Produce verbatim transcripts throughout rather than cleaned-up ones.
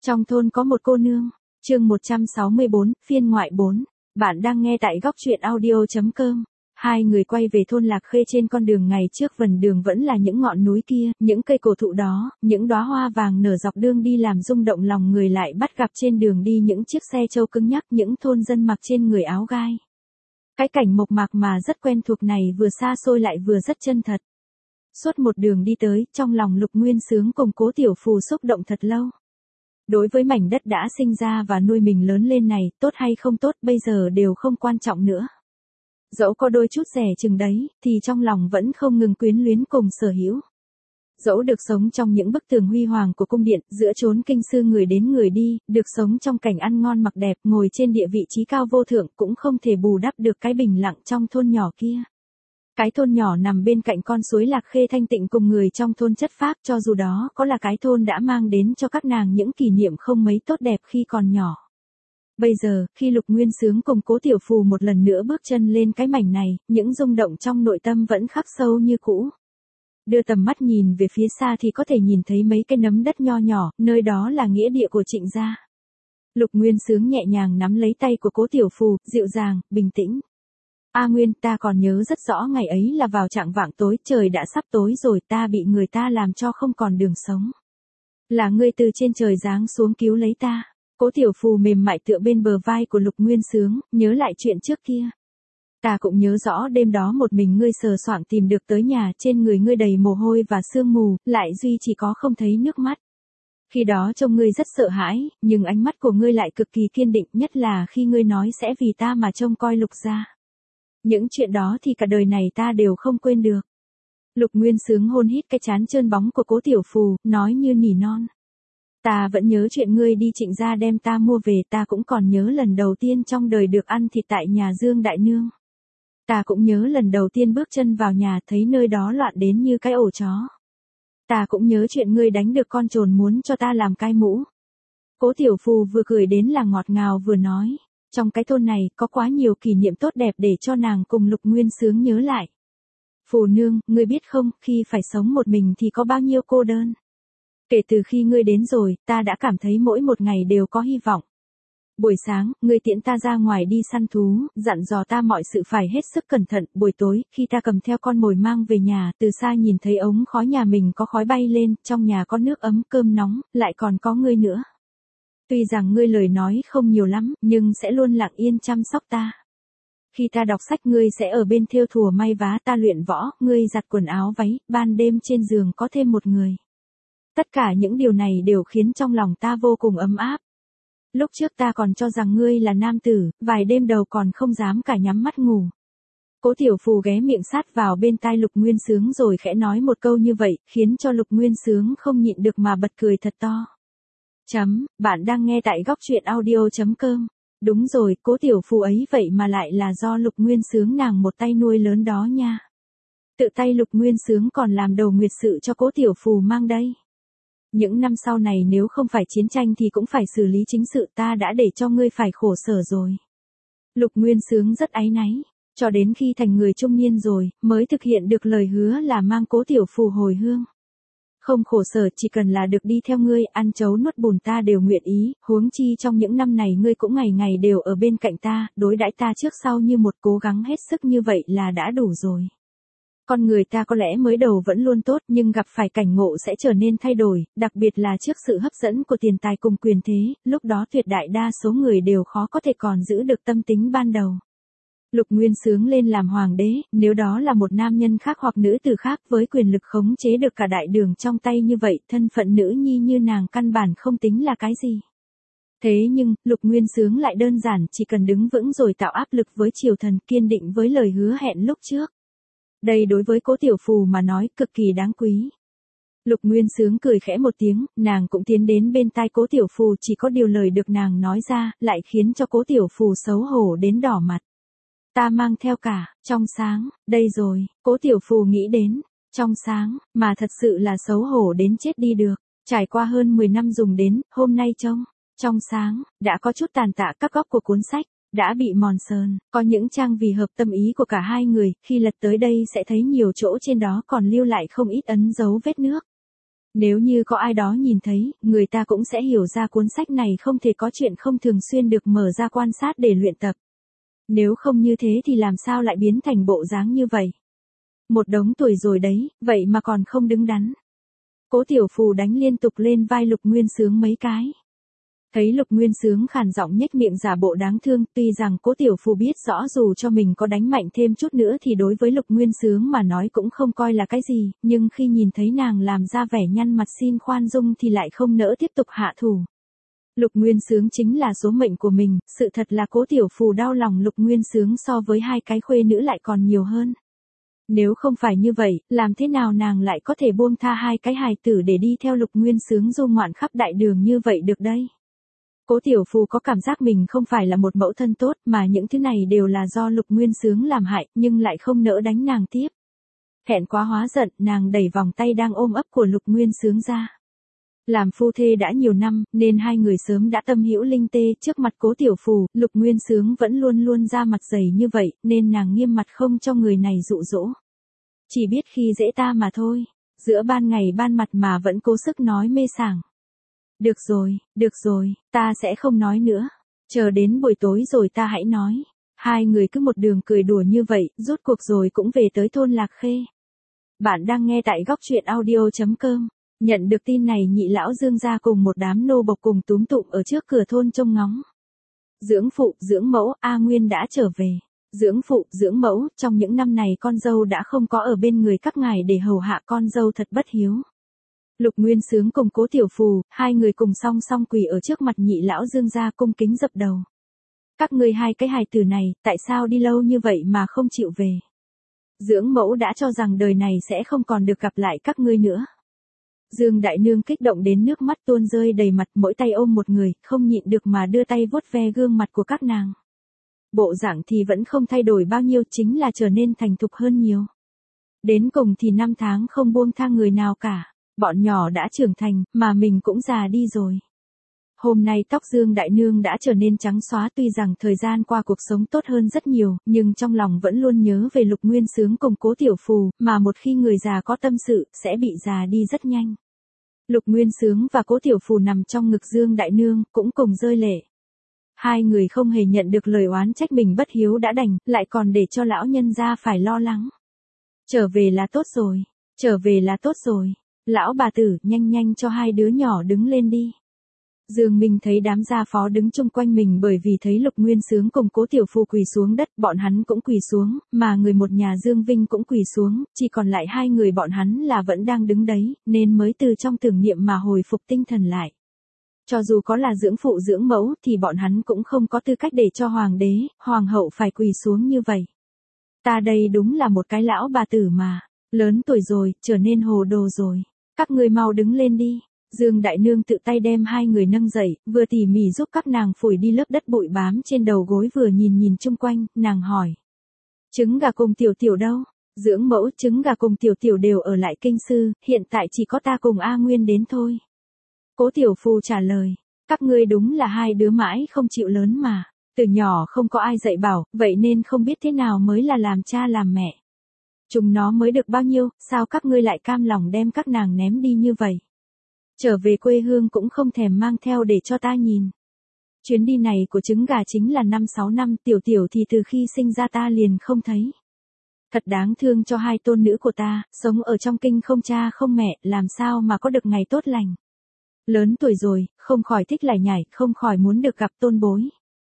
Trong thôn có một cô nương, chương một trăm sáu mươi bốn, phiên ngoại bốn. Bạn đang nghe tại góc truyện audio.com. Hai người quay về thôn Lạc Khê trên con đường ngày trước vần đường vẫn là những ngọn núi kia, những cây cổ thụ đó, những đóa hoa vàng nở dọc đường đi làm rung động lòng người lại bắt gặp trên đường đi những chiếc xe trâu cứng nhắc, những thôn dân mặc trên người áo gai. Cái cảnh mộc mạc mà rất quen thuộc này vừa xa xôi lại vừa rất chân thật. Suốt một đường đi tới, trong lòng Lục Nguyên Xướng cùng Cố Tiểu Phù xúc động thật lâu. Đối với mảnh đất đã sinh ra và nuôi mình lớn lên này, tốt hay không tốt bây giờ đều không quan trọng nữa. Dẫu có đôi chút rẻ chừng đấy, thì trong lòng vẫn không ngừng quyến luyến cùng sở hữu. Dẫu được sống trong những bức tường huy hoàng của cung điện, giữa chốn kinh sư người đến người đi, được sống trong cảnh ăn ngon mặc đẹp, ngồi trên địa vị trí cao vô thượng cũng không thể bù đắp được cái bình lặng trong thôn nhỏ kia. Cái thôn nhỏ nằm bên cạnh con suối Lạc Khê thanh tịnh cùng người trong thôn chất phác, cho dù đó có là cái thôn đã mang đến cho các nàng những kỷ niệm không mấy tốt đẹp khi còn nhỏ. Bây giờ, khi Lục Nguyên Xướng cùng Cố Tiểu Phù một lần nữa bước chân lên cái mảnh này, những rung động trong nội tâm vẫn khắc sâu như cũ. Đưa tầm mắt nhìn về phía xa thì có thể nhìn thấy mấy cái nấm đất nho nhỏ, nơi đó là nghĩa địa của Trịnh gia. Lục Nguyên Xướng nhẹ nhàng nắm lấy tay của Cố Tiểu Phù, dịu dàng, bình tĩnh. A Nguyên, ta còn nhớ rất rõ ngày ấy là vào trạng vạng tối, trời đã sắp tối rồi, ta bị người ta làm cho không còn đường sống. Là ngươi từ trên trời giáng xuống cứu lấy ta. Cố Tiểu Phù mềm mại tựa bên bờ vai của Lục Nguyên Xướng, nhớ lại chuyện trước kia. Ta cũng nhớ rõ đêm đó một mình ngươi sờ soạng tìm được tới nhà, trên người ngươi đầy mồ hôi và sương mù, lại duy chỉ có không thấy nước mắt. Khi đó trông ngươi rất sợ hãi, nhưng ánh mắt của ngươi lại cực kỳ kiên định, nhất là khi ngươi nói sẽ vì ta mà trông coi Lục gia. Những chuyện đó thì cả đời này ta đều không quên được. Lục Nguyên Xướng hôn hít cái trán trơn bóng của Cố Tiểu Phù, nói như nỉ non. Ta vẫn nhớ chuyện ngươi đi Trịnh gia đem ta mua về, ta cũng còn nhớ lần đầu tiên trong đời được ăn thịt tại nhà Dương Đại Nương. Ta cũng nhớ lần đầu tiên bước chân vào nhà thấy nơi đó loạn đến như cái ổ chó. Ta cũng nhớ chuyện ngươi đánh được con trồn muốn cho ta làm cai mũ. Cố Tiểu Phù vừa cười đến là ngọt ngào vừa nói. Trong cái thôn này có quá nhiều kỷ niệm tốt đẹp để cho nàng cùng Lục Nguyên Xướng nhớ lại. Phù nương, ngươi biết không, khi phải sống một mình thì có bao nhiêu cô đơn. Kể từ khi ngươi đến rồi, ta đã cảm thấy mỗi một ngày đều có hy vọng. Buổi sáng, ngươi tiễn ta ra ngoài đi săn thú, dặn dò ta mọi sự phải hết sức cẩn thận. Buổi tối, khi ta cầm theo con mồi mang về nhà, từ xa nhìn thấy ống khói nhà mình có khói bay lên, trong nhà có nước ấm cơm nóng, lại còn có ngươi nữa. Tuy rằng ngươi lời nói không nhiều lắm, nhưng sẽ luôn lặng yên chăm sóc ta. Khi ta đọc sách ngươi sẽ ở bên thêu thùa may vá, ta luyện võ, ngươi giặt quần áo váy, ban đêm trên giường có thêm một người. Tất cả những điều này đều khiến trong lòng ta vô cùng ấm áp. Lúc trước ta còn cho rằng ngươi là nam tử, vài đêm đầu còn không dám cả nhắm mắt ngủ. Cố Tiểu Phù ghé miệng sát vào bên tai Lục Nguyên Xướng rồi khẽ nói một câu như vậy, khiến cho Lục Nguyên Xướng không nhịn được mà bật cười thật to. Chấm, bạn đang nghe tại góc truyện audio.com. Đúng rồi, Cố Tiểu Phù ấy vậy mà lại là do Lục Nguyên Xướng nàng một tay nuôi lớn đó nha. Tự tay Lục Nguyên Xướng còn làm đầu nguyệt sự cho Cố Tiểu Phù mang đây. Những năm sau này nếu không phải chiến tranh thì cũng phải xử lý chính sự, ta đã để cho ngươi phải khổ sở rồi. Lục Nguyên Xướng rất áy náy, cho đến khi thành người trung niên rồi, mới thực hiện được lời hứa là mang Cố Tiểu Phù hồi hương. Không khổ sở, chỉ cần là được đi theo ngươi, ăn chấu nuốt bùn ta đều nguyện ý, huống chi trong những năm này ngươi cũng ngày ngày đều ở bên cạnh ta, đối đãi ta trước sau như một, cố gắng hết sức như vậy là đã đủ rồi. Con người ta có lẽ mới đầu vẫn luôn tốt nhưng gặp phải cảnh ngộ sẽ trở nên thay đổi, đặc biệt là trước sự hấp dẫn của tiền tài cùng quyền thế, lúc đó tuyệt đại đa số người đều khó có thể còn giữ được tâm tính ban đầu. Lục Nguyên Xướng lên làm hoàng đế, nếu đó là một nam nhân khác hoặc nữ tử khác với quyền lực khống chế được cả đại đường trong tay như vậy, thân phận nữ nhi như nàng căn bản không tính là cái gì. Thế nhưng, Lục Nguyên Xướng lại đơn giản chỉ cần đứng vững rồi tạo áp lực với triều thần, kiên định với lời hứa hẹn lúc trước. Đây đối với Cố Tiểu Phù mà nói cực kỳ đáng quý. Lục Nguyên Xướng cười khẽ một tiếng, nàng cũng tiến đến bên tai Cố Tiểu Phù, chỉ có điều lời được nàng nói ra, lại khiến cho Cố Tiểu Phù xấu hổ đến đỏ mặt. Ta mang theo cả, trong sáng, đây rồi, Cố Tiểu Phù nghĩ đến, trong sáng, mà thật sự là xấu hổ đến chết đi được. Trải qua hơn mười năm dùng đến, hôm nay trông, trong sáng, đã có chút tàn tạ các góc của cuốn sách. Đã bị mòn sờn, có những trang vì hợp tâm ý của cả hai người, khi lật tới đây sẽ thấy nhiều chỗ trên đó còn lưu lại không ít ấn dấu vết nước. Nếu như có ai đó nhìn thấy, người ta cũng sẽ hiểu ra cuốn sách này không thể có chuyện không thường xuyên được mở ra quan sát để luyện tập. Nếu không như thế thì làm sao lại biến thành bộ dáng như vậy? Một đống tuổi rồi đấy, vậy mà còn không đứng đắn. Cố Tiểu Phù đánh liên tục lên vai Lục Nguyên Xướng mấy cái. Thấy Lục Nguyên Xướng khàn giọng nhếch miệng giả bộ đáng thương, tuy rằng Cố Tiểu Phù biết rõ dù cho mình có đánh mạnh thêm chút nữa thì đối với Lục Nguyên Xướng mà nói cũng không coi là cái gì, nhưng khi nhìn thấy nàng làm ra vẻ nhăn mặt xin khoan dung thì lại không nỡ tiếp tục hạ thủ. Lục Nguyên Xướng chính là số mệnh của mình, sự thật là Cố Tiểu Phù đau lòng Lục Nguyên Xướng so với hai cái khuê nữ lại còn nhiều hơn. Nếu không phải như vậy, làm thế nào nàng lại có thể buông tha hai cái hài tử để đi theo Lục Nguyên Xướng du ngoạn khắp đại đường như vậy được đây? Cố Tiểu Phù có cảm giác mình không phải là một mẫu thân tốt mà những thứ này đều là do Lục Nguyên Xướng làm hại nhưng lại không nỡ đánh nàng tiếp. Thẹn quá hóa giận, nàng đẩy vòng tay đang ôm ấp của Lục Nguyên Xướng ra. Làm phu thê đã nhiều năm, nên hai người sớm đã tâm hữu linh tê. Trước mặt Cố Tiểu Phù, Lục Nguyên Xướng vẫn luôn luôn ra mặt dày như vậy, nên nàng nghiêm mặt không cho người này dụ dỗ. Chỉ biết khi dễ ta mà thôi, giữa ban ngày ban mặt mà vẫn cố sức nói mê sảng. Được rồi, được rồi, ta sẽ không nói nữa. Chờ đến buổi tối rồi ta hãy nói. Hai người cứ một đường cười đùa như vậy, rốt cuộc rồi cũng về tới thôn Lạc Khê. Bạn đang nghe tại góc truyện audio chấm com. Nhận được tin này nhị lão Dương gia cùng một đám nô bộc cùng túm tụm ở trước cửa thôn trông ngóng. Dưỡng phụ, dưỡng mẫu, A Nguyên đã trở về. Dưỡng phụ, dưỡng mẫu, trong những năm này con dâu đã không có ở bên người các ngài để hầu hạ con dâu thật bất hiếu. Lục Nguyên Xướng cùng Cố Tiểu Phù, hai người cùng song song quỳ ở trước mặt nhị lão Dương gia cung kính dập đầu. Các ngươi hai cái hài tử này, tại sao đi lâu như vậy mà không chịu về? Dưỡng mẫu đã cho rằng đời này sẽ không còn được gặp lại các ngươi nữa. Dương Đại Nương kích động đến nước mắt tuôn rơi đầy mặt, mỗi tay ôm một người, không nhịn được mà đưa tay vuốt ve gương mặt của các nàng. Bộ dạng thì vẫn không thay đổi bao nhiêu, chính là trở nên thành thục hơn nhiều. Đến cùng thì năm tháng không buông tha người nào cả, bọn nhỏ đã trưởng thành, mà mình cũng già đi rồi. Hôm nay tóc Dương Đại Nương đã trở nên trắng xóa, tuy rằng thời gian qua cuộc sống tốt hơn rất nhiều, nhưng trong lòng vẫn luôn nhớ về Lục Nguyên Xướng cùng Cố Tiểu Phù, mà một khi người già có tâm sự, sẽ bị già đi rất nhanh. Lục Nguyên Xướng và Cố Tiểu Phù nằm trong ngực Dương Đại Nương, cũng cùng rơi lệ. Hai người không hề nhận được lời oán trách mình bất hiếu đã đành, lại còn để cho lão nhân gia phải lo lắng. Trở về là tốt rồi, trở về là tốt rồi. Lão bà tử, nhanh nhanh cho hai đứa nhỏ đứng lên đi. Dương Minh thấy đám gia phó đứng chung quanh mình bởi vì thấy Lục Nguyên Xướng cùng Cố Tiểu Phù quỳ xuống đất, bọn hắn cũng quỳ xuống, mà người một nhà Dương Vinh cũng quỳ xuống, chỉ còn lại hai người bọn hắn là vẫn đang đứng đấy, nên mới từ trong tưởng niệm mà hồi phục tinh thần lại. Cho dù có là dưỡng phụ dưỡng mẫu thì bọn hắn cũng không có tư cách để cho hoàng đế, hoàng hậu phải quỳ xuống như vậy. Ta đây đúng là một cái lão bà tử mà, lớn tuổi rồi, trở nên hồ đồ rồi. Các ngươi mau đứng lên đi. Dương Đại Nương tự tay đem hai người nâng dậy, vừa tỉ mỉ giúp các nàng phủi đi lớp đất bụi bám trên đầu gối vừa nhìn nhìn chung quanh, nàng hỏi. Trứng gà cùng Tiểu Tiểu đâu? Dưỡng mẫu, Trứng gà cùng Tiểu Tiểu đều ở lại kinh sư, hiện tại chỉ có ta cùng A Nguyên đến thôi. Cố Tiểu Phù trả lời, các ngươi đúng là hai đứa mãi không chịu lớn mà, từ nhỏ không có ai dạy bảo, vậy nên không biết thế nào mới là làm cha làm mẹ. Chúng nó mới được bao nhiêu, sao các ngươi lại cam lòng đem các nàng ném đi như vậy? Trở về quê hương cũng không thèm mang theo để cho ta nhìn. Chuyến đi này của Trứng gà chính là năm sáu năm, Tiểu Tiểu thì từ khi sinh ra ta liền không thấy. Thật đáng thương cho hai tôn nữ của ta, sống ở trong kinh không cha không mẹ, làm sao mà có được ngày tốt lành. Lớn tuổi rồi, không khỏi thích lải nhải, không khỏi muốn được gặp tôn bối.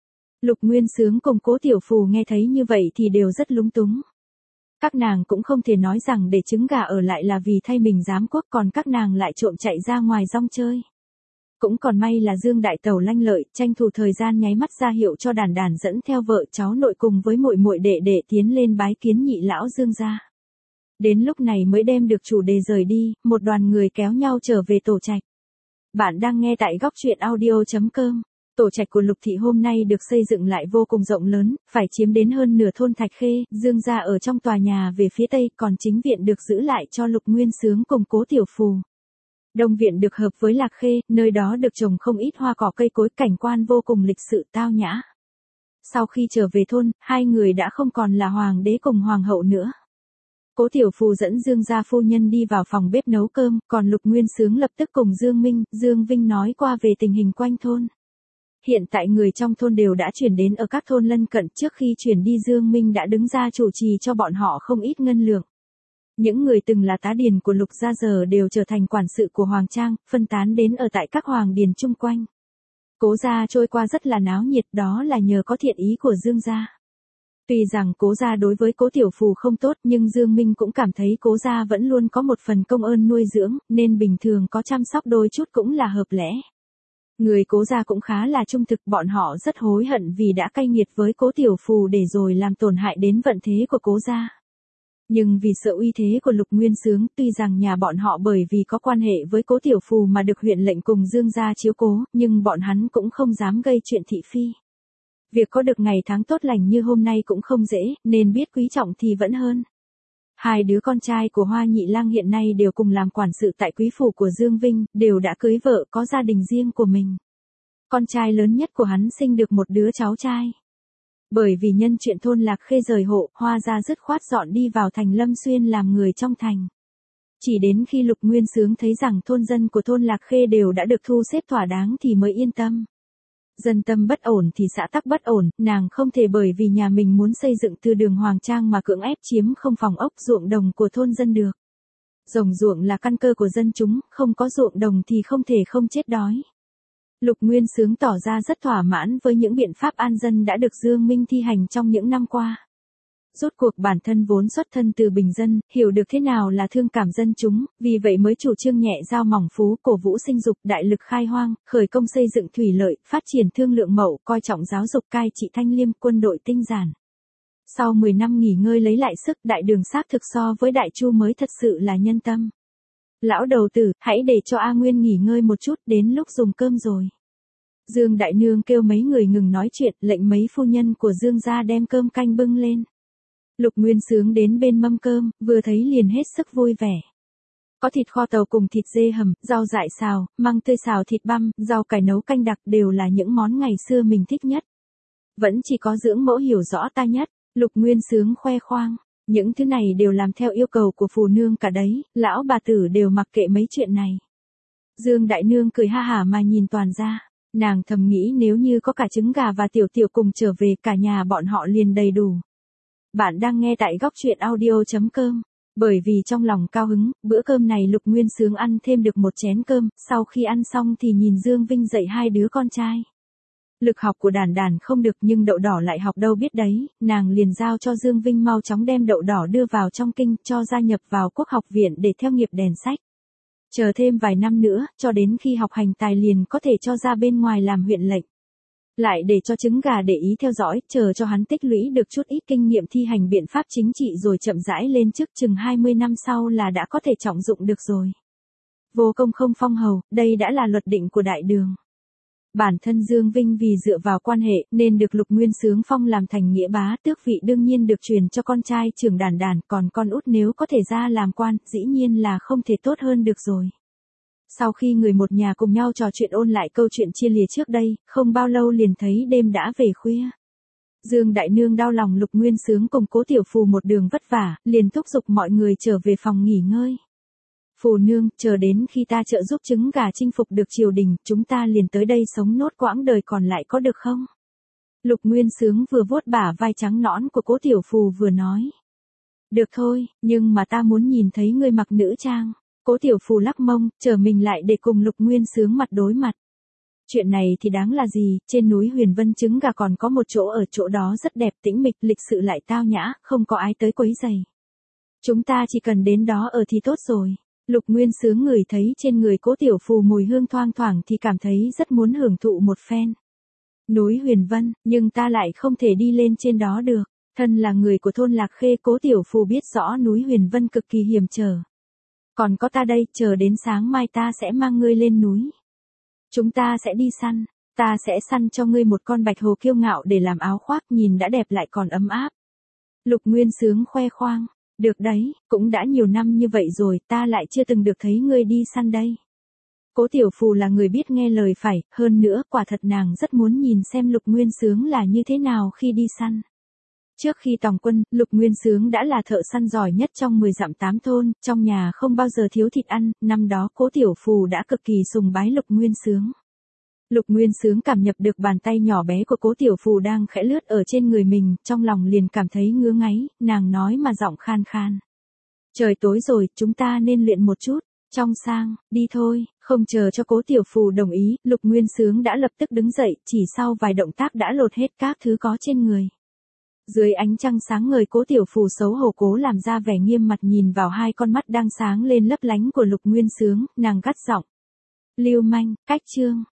Lục Nguyên Xướng cùng Cố Tiểu Phù nghe thấy như vậy thì đều rất lúng túng. Các nàng cũng không thể nói rằng để Trứng gà ở lại là vì thay mình giám quốc, còn các nàng lại trộm chạy ra ngoài rong chơi. Cũng còn may là Dương Đại Tẩu lanh lợi, tranh thủ thời gian nháy mắt ra hiệu cho Đàn Đàn dẫn theo vợ cháu nội cùng với muội muội đệ đệ tiến lên bái kiến nhị lão Dương gia. Đến lúc này mới đem được chủ đề rời đi, một đoàn người kéo nhau trở về tổ trạch. Bạn đang nghe tại góc truyện audio chấm com. Tổ trạch của Lục thị hôm nay được xây dựng lại vô cùng rộng lớn, phải chiếm đến hơn nửa thôn Thạch Khê. Dương gia ở trong tòa nhà về phía tây, còn chính viện được giữ lại cho Lục Nguyên Xướng cùng Cố Tiểu Phù. Đông viện được hợp với Lạc Khê, nơi đó được trồng không ít hoa cỏ cây cối, cảnh quan vô cùng lịch sự tao nhã. Sau khi trở về thôn, hai người đã không còn là hoàng đế cùng hoàng hậu nữa. Cố Tiểu Phù dẫn Dương gia phu nhân đi vào phòng bếp nấu cơm, còn Lục Nguyên Xướng lập tức cùng Dương Minh, Dương Vinh nói qua về tình hình quanh thôn. Hiện tại người trong thôn đều đã chuyển đến ở các thôn lân cận, trước khi chuyển đi Dương Minh đã đứng ra chủ trì cho bọn họ không ít ngân lượng. Những người từng là tá điền của Lục gia giờ đều trở thành quản sự của Hoàng Trang, phân tán đến ở tại các hoàng điền chung quanh. Cố gia trôi qua rất là náo nhiệt, đó là nhờ có thiện ý của Dương gia. Tuy rằng Cố gia đối với Cố Tiểu Phù không tốt, nhưng Dương Minh cũng cảm thấy Cố gia vẫn luôn có một phần công ơn nuôi dưỡng, nên bình thường có chăm sóc đôi chút cũng là hợp lẽ. Người Cố gia cũng khá là trung thực, bọn họ rất hối hận vì đã cay nghiệt với Cố Tiểu Phù để rồi làm tổn hại đến vận thế của Cố gia. Nhưng vì sợ uy thế của Lục Nguyên Xướng, tuy rằng nhà bọn họ bởi vì có quan hệ với Cố Tiểu Phù mà được huyện lệnh cùng Dương gia chiếu cố, nhưng bọn hắn cũng không dám gây chuyện thị phi. Việc có được ngày tháng tốt lành như hôm nay cũng không dễ, nên biết quý trọng thì vẫn hơn. Hai đứa con trai của Hoa Nhị Lang hiện nay đều cùng làm quản sự tại quý phủ của Dương Vinh, đều đã cưới vợ, có gia đình riêng của mình. Con trai lớn nhất của hắn sinh được một đứa cháu trai. Bởi vì nhân chuyện thôn Lạc Khê rời hộ, Hoa gia dứt khoát dọn đi vào thành Lâm Xuyên làm người trong thành. Chỉ đến khi Lục Nguyên Xướng thấy rằng thôn dân của thôn Lạc Khê đều đã được thu xếp thỏa đáng thì mới yên tâm. Dân tâm bất ổn thì xã tắc bất ổn, nàng không thể bởi vì nhà mình muốn xây dựng từ đường Hoàng Trang mà cưỡng ép chiếm không phòng ốc ruộng đồng của thôn dân được. Rồng ruộng là căn cơ của dân chúng, không có ruộng đồng thì không thể không chết đói. Lục Nguyên Xướng tỏ ra rất thỏa mãn với những biện pháp an dân đã được Dương Minh thi hành trong những năm qua. Rốt cuộc bản thân vốn xuất thân từ bình dân, hiểu được thế nào là thương cảm dân chúng, vì vậy mới chủ trương nhẹ giao mỏng phú, cổ vũ sinh dục, đại lực khai hoang, khởi công xây dựng thủy lợi, phát triển thương lượng mậu, coi trọng giáo dục, cai trị thanh liêm, quân đội tinh giản. Sau mười năm nghỉ ngơi lấy lại sức, Đại Đường xác thực so với Đại Chu mới thật sự là nhân tâm. Lão đầu tử, hãy để cho A Nguyên nghỉ ngơi một chút, đến lúc dùng cơm rồi. Dương Đại Nương kêu mấy người ngừng nói chuyện, lệnh mấy phu nhân của Dương gia đem cơm canh bưng lên. Lục Nguyên Xướng đến bên mâm cơm, vừa thấy liền hết sức vui vẻ. Có thịt kho tàu cùng thịt dê hầm, rau dại xào, măng tươi xào thịt băm, rau cải nấu canh đặc đều là những món ngày xưa mình thích nhất. Vẫn chỉ có dưỡng mẫu hiểu rõ ta nhất, Lục Nguyên Xướng khoe khoang. Những thứ này đều làm theo yêu cầu của phù nương cả đấy, lão bà tử đều mặc kệ mấy chuyện này. Dương Đại Nương cười ha hả mà nhìn toàn ra, nàng thầm nghĩ nếu như có cả trứng gà và tiểu tiểu cùng trở về cả nhà bọn họ liền đầy đủ. Bạn đang nghe tại góc truyện audio chấm com. Bởi vì trong lòng cao hứng, bữa cơm này Lục Nguyên Xướng ăn thêm được một chén cơm, sau khi ăn xong thì nhìn Dương Vinh dạy hai đứa con trai. Lực học của Đản Đản không được nhưng đậu đỏ lại học đâu biết đấy, nàng liền giao cho Dương Vinh mau chóng đem đậu đỏ đưa vào trong kinh, cho gia nhập vào Quốc học viện để theo nghiệp đèn sách. Chờ thêm vài năm nữa, cho đến khi học hành tài liền có thể cho ra bên ngoài làm huyện lệnh. Lại để cho trứng gà để ý theo dõi, chờ cho hắn tích lũy được chút ít kinh nghiệm thi hành biện pháp chính trị rồi chậm rãi lên chức, chừng hai mươi năm sau là đã có thể trọng dụng được rồi. Vô công không phong hầu, đây đã là luật định của Đại Đường. Bản thân Dương Vinh vì dựa vào quan hệ nên được Lục Nguyên Xướng phong làm thành nghĩa bá, tước vị đương nhiên được truyền cho con trai trưởng Đản Đản, còn con út nếu có thể ra làm quan, dĩ nhiên là không thể tốt hơn được rồi. Sau khi người một nhà cùng nhau trò chuyện ôn lại câu chuyện chia lìa trước đây, không bao lâu liền thấy đêm đã về khuya. Dương Đại Nương đau lòng Lục Nguyên Xướng cùng Cố Tiểu Phù một đường vất vả, liền thúc giục mọi người trở về phòng nghỉ ngơi. Phù nương, chờ đến khi ta trợ giúp trứng gà chinh phục được triều đình, chúng ta liền tới đây sống nốt quãng đời còn lại có được không? Lục Nguyên Xướng vừa vuốt bả vai trắng nõn của Cố Tiểu Phù vừa nói. Được thôi, nhưng mà ta muốn nhìn thấy ngươi mặc nữ trang. Cố Tiểu Phù lắc mông, chờ mình lại để cùng Lục Nguyên Xướng mặt đối mặt. Chuyện này thì đáng là gì, trên núi Huyền Vân trứng gà còn có một chỗ ở chỗ đó rất đẹp, tĩnh mịch, lịch sự lại tao nhã, không có ai tới quấy rầy. Chúng ta chỉ cần đến đó ở thì tốt rồi. Lục Nguyên Xướng ngửi thấy trên người Cố Tiểu Phù mùi hương thoang thoảng thì cảm thấy rất muốn hưởng thụ một phen. Núi Huyền Vân, nhưng ta lại không thể đi lên trên đó được. Thân là người của thôn Lạc Khê, Cố Tiểu Phù biết rõ núi Huyền Vân cực kỳ hiểm trở. Còn có ta đây, chờ đến sáng mai ta sẽ mang ngươi lên núi. Chúng ta sẽ đi săn, ta sẽ săn cho ngươi một con bạch hồ kiêu ngạo để làm áo khoác, nhìn đã đẹp lại còn ấm áp. Lục Nguyên Xướng khoe khoang, được đấy, cũng đã nhiều năm như vậy rồi, ta lại chưa từng được thấy ngươi đi săn đây. Cố Tiểu Phù là người biết nghe lời phải, hơn nữa quả thật nàng rất muốn nhìn xem Lục Nguyên Xướng là như thế nào khi đi săn. Trước khi tòng quân, Lục Nguyên Xướng đã là thợ săn giỏi nhất trong mười dặm tám thôn, trong nhà không bao giờ thiếu thịt ăn, năm đó Cố Tiểu Phù đã cực kỳ sùng bái Lục Nguyên Xướng. Lục Nguyên Xướng cảm nhận được bàn tay nhỏ bé của Cố Tiểu Phù đang khẽ lướt ở trên người mình, trong lòng liền cảm thấy ngứa ngáy, nàng nói mà giọng khan khan. Trời tối rồi, chúng ta nên luyện một chút. Trong Sang, đi thôi, không chờ cho Cố Tiểu Phù đồng ý, Lục Nguyên Xướng đã lập tức đứng dậy, chỉ sau vài động tác đã lột hết các thứ có trên người. Dưới ánh trăng sáng ngời, Cố Tiểu Phù xấu hổ cố làm ra vẻ nghiêm mặt nhìn vào hai con mắt đang sáng lên lấp lánh của Lục Nguyên Xướng, nàng gắt giọng. Lưu manh, cách chương.